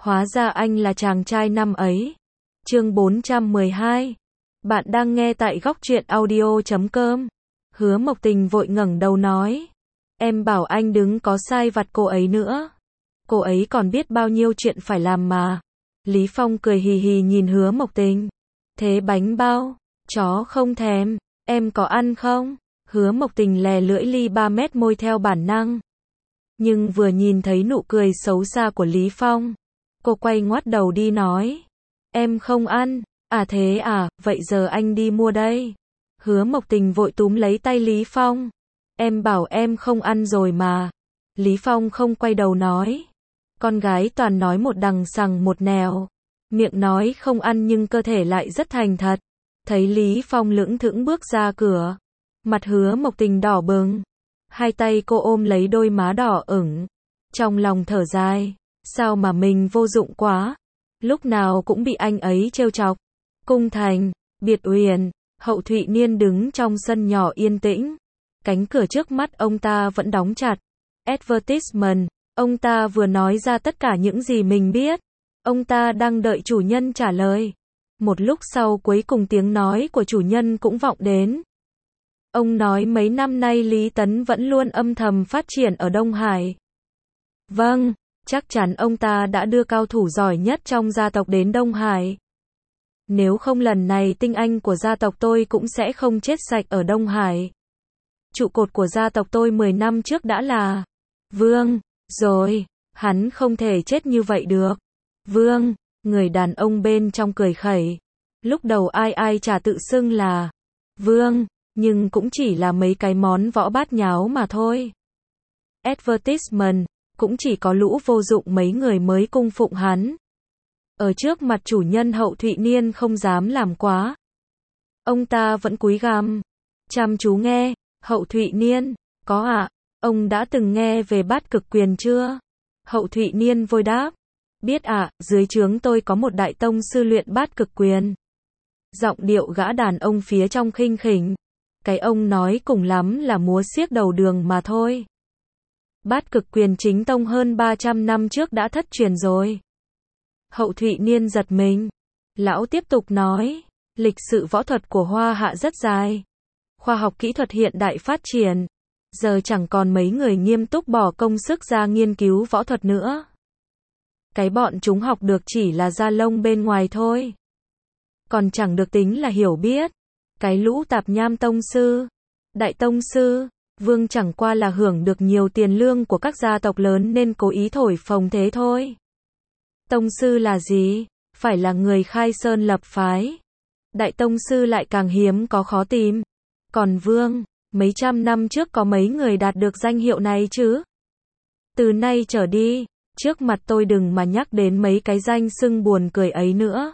Hóa ra anh là chàng trai năm ấy. Chương 412. Bạn đang nghe tại góc truyện audio.com. Hứa Mộc Tình vội ngẩng đầu nói. Em bảo anh đừng có sai vặt cô ấy nữa. Cô ấy còn biết bao nhiêu chuyện phải làm mà. Lý Phong cười hì hì nhìn Hứa Mộc Tình. Thế bánh bao, chó không thèm, em có ăn không? Hứa Mộc Tình lè lưỡi ly 3 mét môi theo bản năng. Nhưng vừa nhìn thấy nụ cười xấu xa của Lý Phong, cô quay ngoắt đầu đi nói. Em không ăn, à thế à, vậy giờ anh đi mua đây. Hứa Mộc Tình vội túm lấy tay Lý Phong. Em bảo em không ăn rồi mà. Lý Phong không quay đầu nói. Con gái toàn nói một đằng sằng một nẻo. Miệng nói không ăn nhưng cơ thể lại rất thành thật. Thấy Lý Phong lững thững bước ra cửa. Mặt Hứa Mộc Tình đỏ bừng. Hai tay cô ôm lấy đôi má đỏ ửng. Trong lòng thở dài. Sao mà mình vô dụng quá. Lúc nào cũng bị anh ấy trêu chọc. Cung Thành, Biệt Uyển, Hậu Thụy Niên đứng trong sân nhỏ yên tĩnh. Cánh cửa trước mắt ông ta vẫn đóng chặt. Advertisement, ông ta vừa nói ra tất cả những gì mình biết. Ông ta đang đợi chủ nhân trả lời. Một lúc sau cuối cùng tiếng nói của chủ nhân cũng vọng đến. Ông nói mấy năm nay Lý Tấn vẫn luôn âm thầm phát triển ở Đông Hải. Vâng, chắc chắn ông ta đã đưa cao thủ giỏi nhất trong gia tộc đến Đông Hải. Nếu không lần này tinh anh của gia tộc tôi cũng sẽ không chết sạch ở Đông Hải. Trụ cột của gia tộc tôi 10 năm trước đã là Vương, rồi, hắn không thể chết như vậy được. Vương, người đàn ông bên trong cười khẩy. Lúc đầu ai chả tự xưng là Vương, nhưng cũng chỉ là mấy cái món võ bát nháo mà thôi. Advertisement, cũng chỉ có lũ vô dụng mấy người mới cung phụng hắn. Ở trước mặt chủ nhân Hậu Thụy Niên không dám làm quá. Ông ta vẫn cúi gằm, chăm chú nghe. Hậu Thụy Niên, có ạ, ông đã từng nghe về Bát Cực Quyền chưa? Hậu Thụy Niên vội đáp. Biết ạ, dưới trướng tôi có một đại tông sư luyện Bát Cực Quyền. Giọng điệu gã đàn ông phía trong khinh khỉnh. Cái ông nói cùng lắm là múa xiếc đầu đường mà thôi. Bát Cực Quyền chính tông hơn 300 năm trước đã thất truyền rồi. Hậu Thụy Niên giật mình. Lão tiếp tục nói, lịch sử võ thuật của Hoa Hạ rất dài. Khoa học kỹ thuật hiện đại phát triển. Giờ chẳng còn mấy người nghiêm túc bỏ công sức ra nghiên cứu võ thuật nữa. Cái bọn chúng học được chỉ là da lông bên ngoài thôi. Còn chẳng được tính là hiểu biết. Cái lũ tạp nham tông sư, đại tông sư, vương chẳng qua là hưởng được nhiều tiền lương của các gia tộc lớn nên cố ý thổi phồng thế thôi. Tông sư là gì? Phải là người khai sơn lập phái. Đại tông sư lại càng hiếm có khó tìm. Còn vương, mấy trăm năm trước có mấy người đạt được danh hiệu này chứ? Từ nay trở đi, trước mặt tôi đừng mà nhắc đến mấy cái danh xưng buồn cười ấy nữa.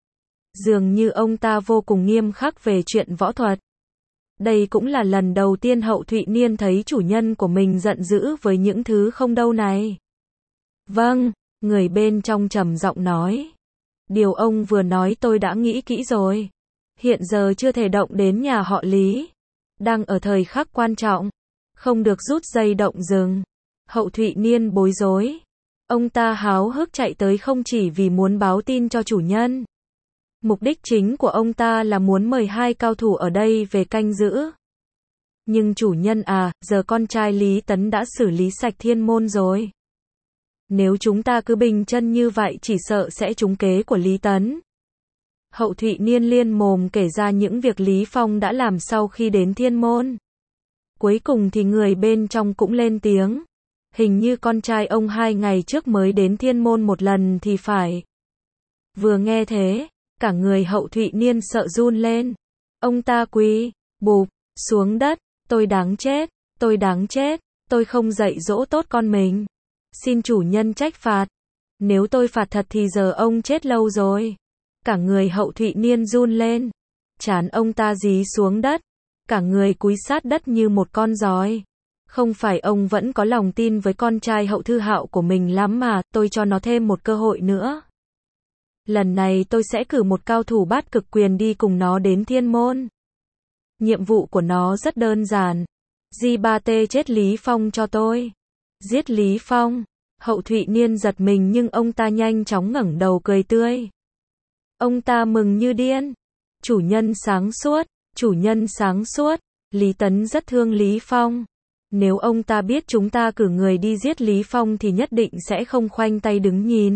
Dường như ông ta vô cùng nghiêm khắc về chuyện võ thuật. Đây cũng là lần đầu tiên Hậu Thụy Niên thấy chủ nhân của mình giận dữ với những thứ không đâu này. Vâng, người bên trong trầm giọng nói. Điều ông vừa nói tôi đã nghĩ kỹ rồi. Hiện giờ chưa thể động đến nhà họ Lý. Đang ở thời khắc quan trọng. Không được rút dây động rừng. Hậu Thụy Niên bối rối. Ông ta háo hức chạy tới không chỉ vì muốn báo tin cho chủ nhân. Mục đích chính của ông ta là muốn mời hai cao thủ ở đây về canh giữ. Nhưng chủ nhân à, giờ con trai Lý Tấn đã xử lý sạch thiên môn rồi. Nếu chúng ta cứ bình chân như vậy chỉ sợ sẽ trúng kế của Lý Tấn. Hậu Thụy Niên liên mồm kể ra những việc Lý Phong đã làm sau khi đến thiên môn. Cuối cùng thì người bên trong cũng lên tiếng. Hình như con trai ông 2 ngày trước mới đến thiên môn một lần thì phải. Vừa nghe thế, cả người Hậu Thụy Niên sợ run lên. Ông ta quỳ, bụp, xuống đất. Tôi đáng chết, tôi đáng chết, tôi không dạy dỗ tốt con mình. Xin chủ nhân trách phạt. Nếu tôi phạt thật thì giờ ông chết lâu rồi. Cả người Hậu Thụy Niên run lên. Trán ông ta dí xuống đất. Cả người cúi sát đất như một con giói. Không phải ông vẫn có lòng tin với con trai Hậu Thư Hạo của mình lắm mà, tôi cho nó thêm một cơ hội nữa. Lần này tôi sẽ cử một cao thủ Bát Cực Quyền đi cùng nó đến thiên môn. Nhiệm vụ của nó rất đơn giản. G3T chết Lý Phong cho tôi. Giết Lý Phong. Hậu Thụy Niên giật mình nhưng ông ta nhanh chóng ngẩng đầu cười tươi. Ông ta mừng như điên. Chủ nhân sáng suốt, chủ nhân sáng suốt. Lý Tấn rất thương Lý Phong. Nếu ông ta biết chúng ta cử người đi giết Lý Phong thì nhất định sẽ không khoanh tay đứng nhìn.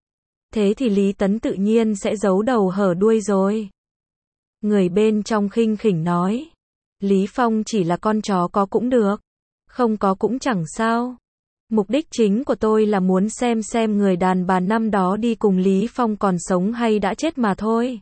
Thế thì Lý Tấn tự nhiên sẽ giấu đầu hở đuôi rồi. Người bên trong khinh khỉnh nói. Lý Phong chỉ là con chó, có cũng được, không có cũng chẳng sao. Mục đích chính của tôi là muốn xem người đàn bà năm đó đi cùng Lý Phong còn sống hay đã chết mà thôi.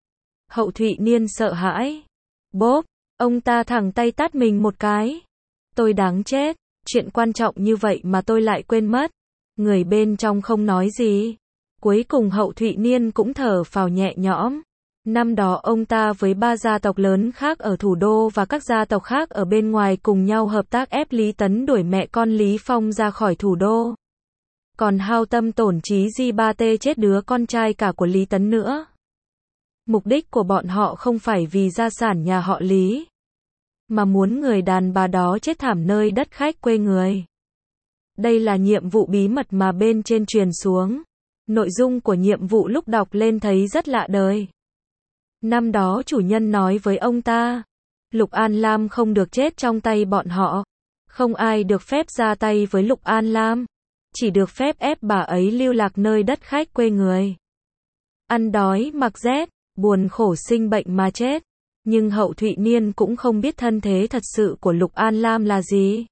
Hậu Thụy Niên sợ hãi. Bốp, ông ta thẳng tay tát mình một cái. Tôi đáng chết, chuyện quan trọng như vậy mà tôi lại quên mất. Người bên trong không nói gì. Cuối cùng Hậu Thụy Niên cũng thở phào nhẹ nhõm. Năm đó ông ta với 3 gia tộc lớn khác ở thủ đô và các gia tộc khác ở bên ngoài cùng nhau hợp tác ép Lý Tấn đuổi mẹ con Lý Phong ra khỏi thủ đô. Còn hao tâm tổn trí Di Ba Tê chết đứa con trai cả của Lý Tấn nữa. Mục đích của bọn họ không phải vì gia sản nhà họ Lý, mà muốn người đàn bà đó chết thảm nơi đất khách quê người. Đây là nhiệm vụ bí mật mà bên trên truyền xuống. Nội dung của nhiệm vụ lúc đọc lên thấy rất lạ đời. Năm đó chủ nhân nói với ông ta, Lục An Lam không được chết trong tay bọn họ. Không ai được phép ra tay với Lục An Lam. Chỉ được phép ép bà ấy lưu lạc nơi đất khách quê người. Ăn đói, mặc rét, buồn khổ sinh bệnh mà chết. Nhưng Hậu Thụy Niên cũng không biết thân thế thật sự của Lục An Lam là gì.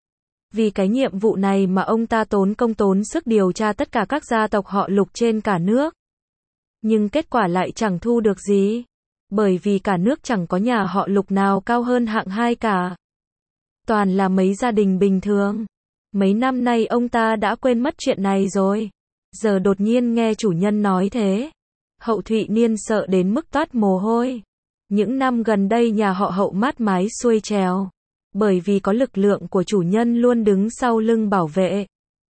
Vì cái nhiệm vụ này mà ông ta tốn công tốn sức điều tra tất cả các gia tộc họ Lục trên cả nước. Nhưng kết quả lại chẳng thu được gì. Bởi vì cả nước chẳng có nhà họ Lục nào cao hơn hạng 2 cả. Toàn là mấy gia đình bình thường. Mấy năm nay ông ta đã quên mất chuyện này rồi. Giờ đột nhiên nghe chủ nhân nói thế. Hậu Thụy Niên sợ đến mức toát mồ hôi. Những năm gần đây nhà họ Hậu mát mái xuôi trèo. Bởi vì có lực lượng của chủ nhân luôn đứng sau lưng bảo vệ.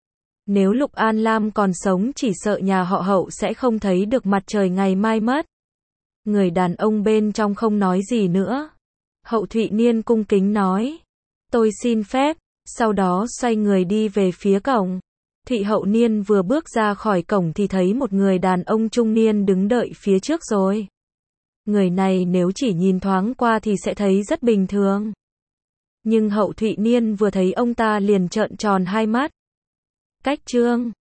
Nếu Lục An Lam còn sống chỉ sợ nhà họ Hậu sẽ không thấy được mặt trời ngày mai mất. Người đàn ông bên trong không nói gì nữa. Hậu Thụy Niên cung kính nói. Tôi xin phép. Sau đó xoay người đi về phía cổng. Thụy Hậu Niên vừa bước ra khỏi cổng thì thấy một người đàn ông trung niên đứng đợi phía trước rồi. Người này nếu chỉ nhìn thoáng qua thì sẽ thấy rất bình thường. Nhưng Hậu Thụy Niên vừa thấy ông ta liền trợn tròn hai mắt. Cách Trương